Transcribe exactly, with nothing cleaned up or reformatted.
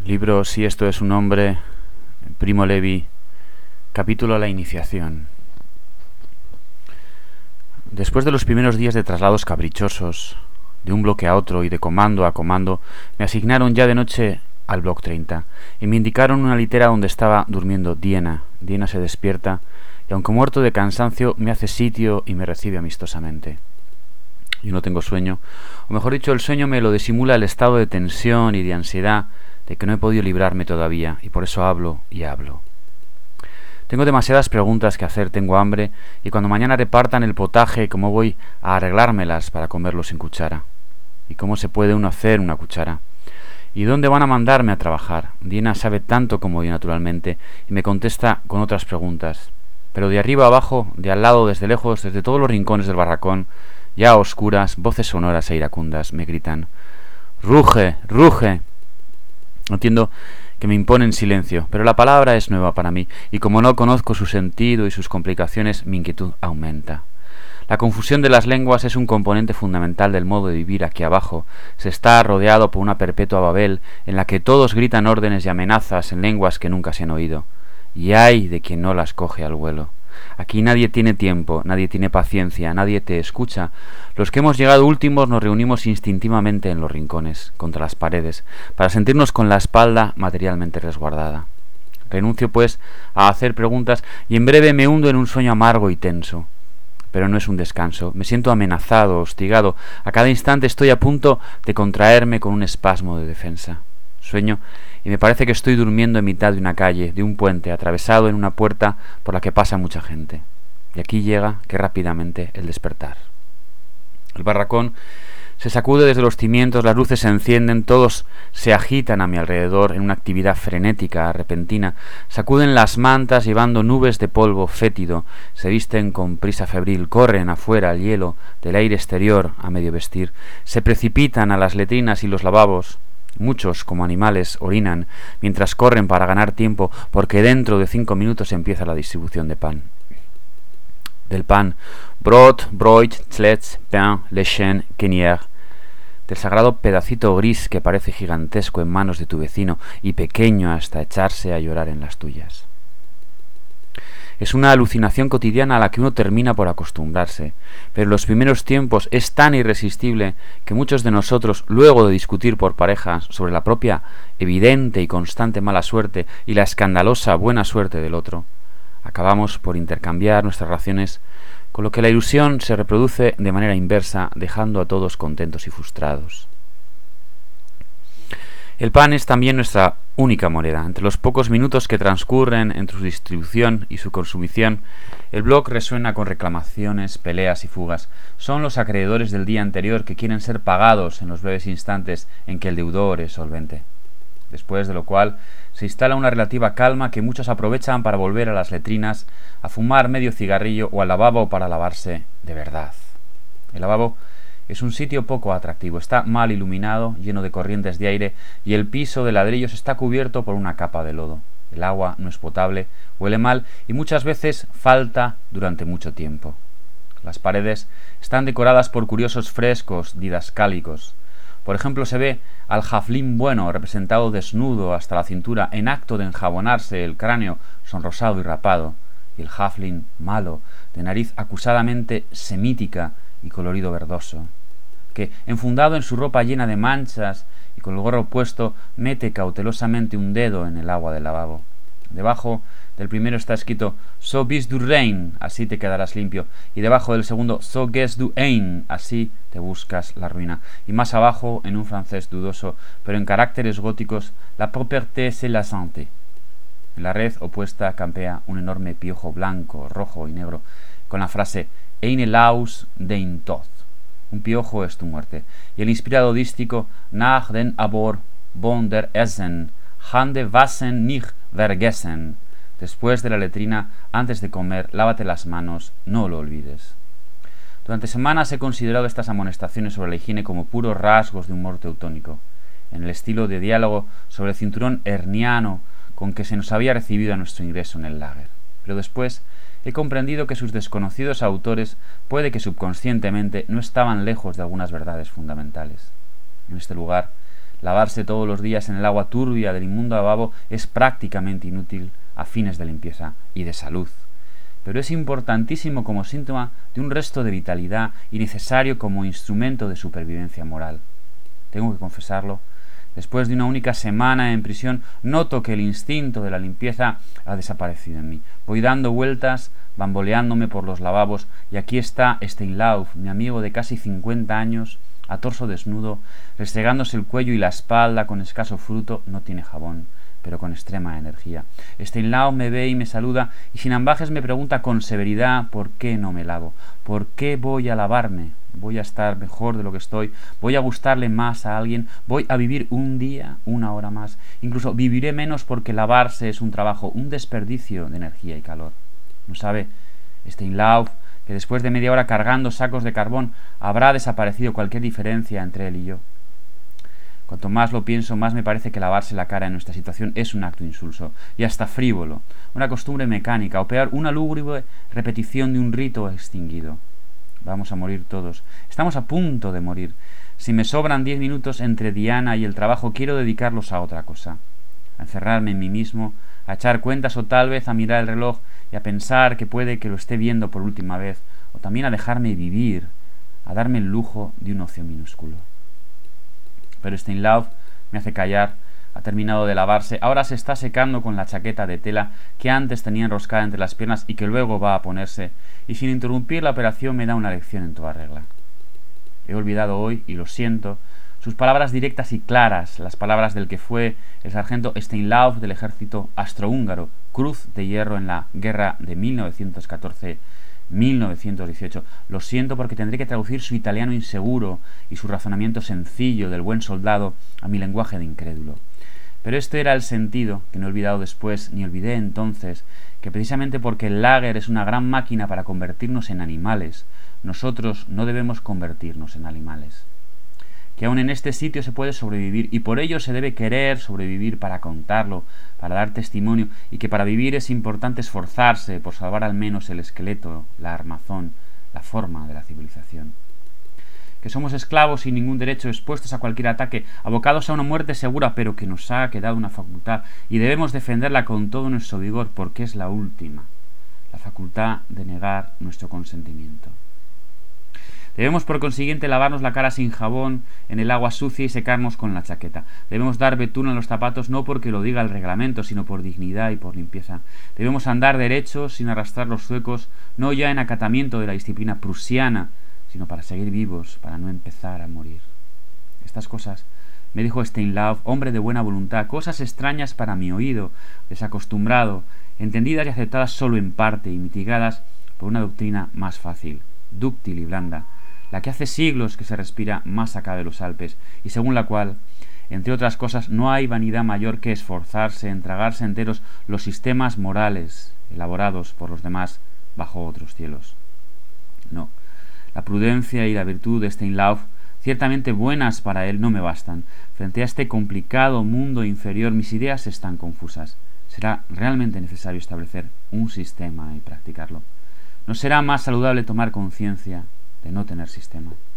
Libro Si esto es un hombre, Primo Levi, capítulo La iniciación. Después de los primeros días de traslados caprichosos, de un bloque a otro y de comando a comando, me asignaron ya de noche al bloque treinta y me indicaron una litera donde estaba durmiendo Diena. Diena se despierta y, aunque muerto de cansancio, me hace sitio y me recibe amistosamente. Yo no tengo sueño, o mejor dicho, el sueño me lo disimula el estado de tensión y de ansiedad de que no he podido librarme todavía, y por eso hablo y hablo. Tengo demasiadas preguntas que hacer, tengo hambre, y cuando mañana repartan el potaje, ¿cómo voy a arreglármelas para comerlo sin cuchara? ¿Y cómo se puede uno hacer una cuchara? ¿Y dónde van a mandarme a trabajar? Diena sabe tanto como yo, naturalmente, y me contesta con otras preguntas. Pero de arriba abajo, de al lado, desde lejos, desde todos los rincones del barracón, ya a oscuras, voces sonoras e iracundas me gritan: ¡ruge, ruge! Entiendo que me imponen silencio, pero la palabra es nueva para mí, y como no conozco su sentido y sus complicaciones, mi inquietud aumenta. La confusión de las lenguas es un componente fundamental del modo de vivir aquí abajo. Se está rodeado por una perpetua Babel en la que todos gritan órdenes y amenazas en lenguas que nunca se han oído, y ay de quien no las coge al vuelo. Aquí nadie tiene tiempo, nadie tiene paciencia, nadie te escucha. Los que hemos llegado últimos nos reunimos instintivamente en los rincones, contra las paredes, para sentirnos con la espalda materialmente resguardada. Renuncio, pues, a hacer preguntas y en breve me hundo en un sueño amargo y tenso. Pero no es un descanso, me siento amenazado, hostigado. A cada instante estoy a punto de contraerme con un espasmo de defensa. Sueño y me parece que estoy durmiendo en mitad de una calle, de un puente, atravesado en una puerta por la que pasa mucha gente. Y aquí llega, que rápidamente, el despertar. El barracón se sacude desde los cimientos, las luces se encienden, todos se agitan a mi alrededor en una actividad frenética, repentina. Sacuden las mantas llevando nubes de polvo fétido, se visten con prisa febril, corren afuera al hielo del aire exterior a medio vestir, se precipitan a las letrinas y los lavabos. Muchos, como animales, orinan mientras corren para ganar tiempo, porque dentro de cinco minutos empieza la distribución de pan. Del pan, Brot, Broit, Tlets, Pain, Lechen, Kenier, del sagrado pedacito gris que parece gigantesco en manos de tu vecino y pequeño hasta echarse a llorar en las tuyas. Es una alucinación cotidiana a la que uno termina por acostumbrarse, pero en los primeros tiempos es tan irresistible que muchos de nosotros, luego de discutir por parejas sobre la propia evidente y constante mala suerte y la escandalosa buena suerte del otro, acabamos por intercambiar nuestras raciones, con lo que la ilusión se reproduce de manera inversa, dejando a todos contentos y frustrados. El pan es también nuestra única moneda. Entre los pocos minutos que transcurren entre su distribución y su consumición, el bloc resuena con reclamaciones, peleas y fugas. Son los acreedores del día anterior que quieren ser pagados en los breves instantes en que el deudor es solvente. Después de lo cual se instala una relativa calma que muchos aprovechan para volver a las letrinas, a fumar medio cigarrillo o al lavabo para lavarse de verdad. El lavabo es un sitio poco atractivo, está mal iluminado, lleno de corrientes de aire, y el piso de ladrillos está cubierto por una capa de lodo. El agua no es potable, huele mal y muchas veces falta durante mucho tiempo. Las paredes están decoradas por curiosos frescos didascálicos. Por ejemplo, se ve al jaflín bueno representado desnudo hasta la cintura en acto de enjabonarse el cráneo sonrosado y rapado, y el jaflín malo, de nariz acusadamente semítica y colorido verdoso, que, enfundado en su ropa llena de manchas y con el gorro puesto, mete cautelosamente un dedo en el agua del lavabo. Debajo del primero está escrito «So bist du rein», así te quedarás limpio, y debajo del segundo «So gehst du ein», así te buscas la ruina, y más abajo, en un francés dudoso, pero en caracteres góticos, «La propreté c'est la santé». En la red opuesta campea un enorme piojo blanco, rojo y negro, con la frase «Eine Laus dein Tod», un piojo es tu muerte, y el inspirado dístico «Nach den Abor von der Essen, Hande wassen nicht vergessen», después de la letrina, antes de comer, lávate las manos, no lo olvides. Durante semanas he considerado estas amonestaciones sobre la higiene como puros rasgos de humor teutónico, en el estilo de diálogo sobre el cinturón herniano con que se nos había recibido a nuestro ingreso en el lager. Pero después he comprendido que sus desconocidos autores, puede que subconscientemente, no estaban lejos de algunas verdades fundamentales. En este lugar Lavarse todos los días en el agua turbia del inmundo lavabo es prácticamente inútil a fines de limpieza y de salud, pero es importantísimo como síntoma de un resto de vitalidad y necesario como instrumento de supervivencia moral. Tengo que confesarlo, después de una única semana en prisión, noto que el instinto de la limpieza ha desaparecido en mí. Voy dando vueltas, bamboleándome por los lavabos, y aquí está Steinlauf, mi amigo de casi cincuenta años, a torso desnudo, restregándose el cuello y la espalda con escaso fruto. No tiene jabón, pero con extrema energía. Steinlauf me ve y me saluda, y sin ambajes me pregunta con severidad por qué no me lavo, por qué voy a lavarme. Voy a estar mejor de lo que estoy, voy a gustarle más a alguien, voy a vivir un día, una hora más, incluso viviré menos porque lavarse es un trabajo, un desperdicio de energía y calor. ¿No sabe Steinlauf que después de media hora cargando sacos de carbón habrá desaparecido cualquier diferencia entre él y yo? Cuanto más lo pienso, más me parece que lavarse la cara en nuestra situación es un acto insulso y hasta frívolo, una costumbre mecánica o peor, una lúgubre repetición de un rito extinguido. Vamos a morir todos. Estamos a punto de morir. Si me sobran diez minutos entre Diana y el trabajo, quiero dedicarlos a otra cosa. A encerrarme en mí mismo, a echar cuentas o tal vez a mirar el reloj y a pensar que puede que lo esté viendo por última vez, o también a dejarme vivir, a darme el lujo de un ocio minúsculo. Pero Steinlauf me hace callar. Ha terminado de lavarse, ahora se está secando con la chaqueta de tela que antes tenía enroscada entre las piernas y que luego va a ponerse, y sin interrumpir la operación me da una lección en toda regla. He olvidado hoy, y lo siento, sus palabras directas y claras, las palabras del que fue el sargento Steinlauf del ejército austrohúngaro, Cruz de Hierro en la guerra de mil novecientos catorce mil novecientos dieciocho. Lo siento porque tendré que traducir su italiano inseguro y su razonamiento sencillo del buen soldado a mi lenguaje de incrédulo. Pero este era el sentido, que no he olvidado después, ni olvidé entonces, que precisamente porque el lager es una gran máquina para convertirnos en animales, nosotros no debemos convertirnos en animales. Que aún en este sitio se puede sobrevivir, y por ello se debe querer sobrevivir para contarlo, para dar testimonio, y que para vivir es importante esforzarse por salvar al menos el esqueleto, la armazón, la forma de la civilización. Que somos esclavos sin ningún derecho, expuestos a cualquier ataque, abocados a una muerte segura, pero que nos ha quedado una facultad, y debemos defenderla con todo nuestro vigor, porque es la última, la facultad de negar nuestro consentimiento. Debemos por consiguiente lavarnos la cara sin jabón en el agua sucia y secarnos con la chaqueta. Debemos dar betún en los zapatos no porque lo diga el reglamento, sino por dignidad y por limpieza. Debemos andar derechos sin arrastrar los zuecos, no ya en acatamiento de la disciplina prusiana, sino para seguir vivos, para no empezar a morir. Estas cosas me dijo Steinlauf, hombre de buena voluntad, cosas extrañas para mi oído, desacostumbrado, entendidas y aceptadas solo en parte y mitigadas por una doctrina más fácil, dúctil y blanda, la que hace siglos que se respira más acá de los Alpes, y según la cual, entre otras cosas, no hay vanidad mayor que esforzarse en tragarse enteros los sistemas morales elaborados por los demás bajo otros cielos. No, la prudencia y la virtud de Steinlauf, ciertamente buenas para él, no me bastan. Frente a este complicado mundo inferior, mis ideas están confusas. Será realmente necesario establecer un sistema y practicarlo. ¿No será más saludable tomar conciencia de no tener sistema?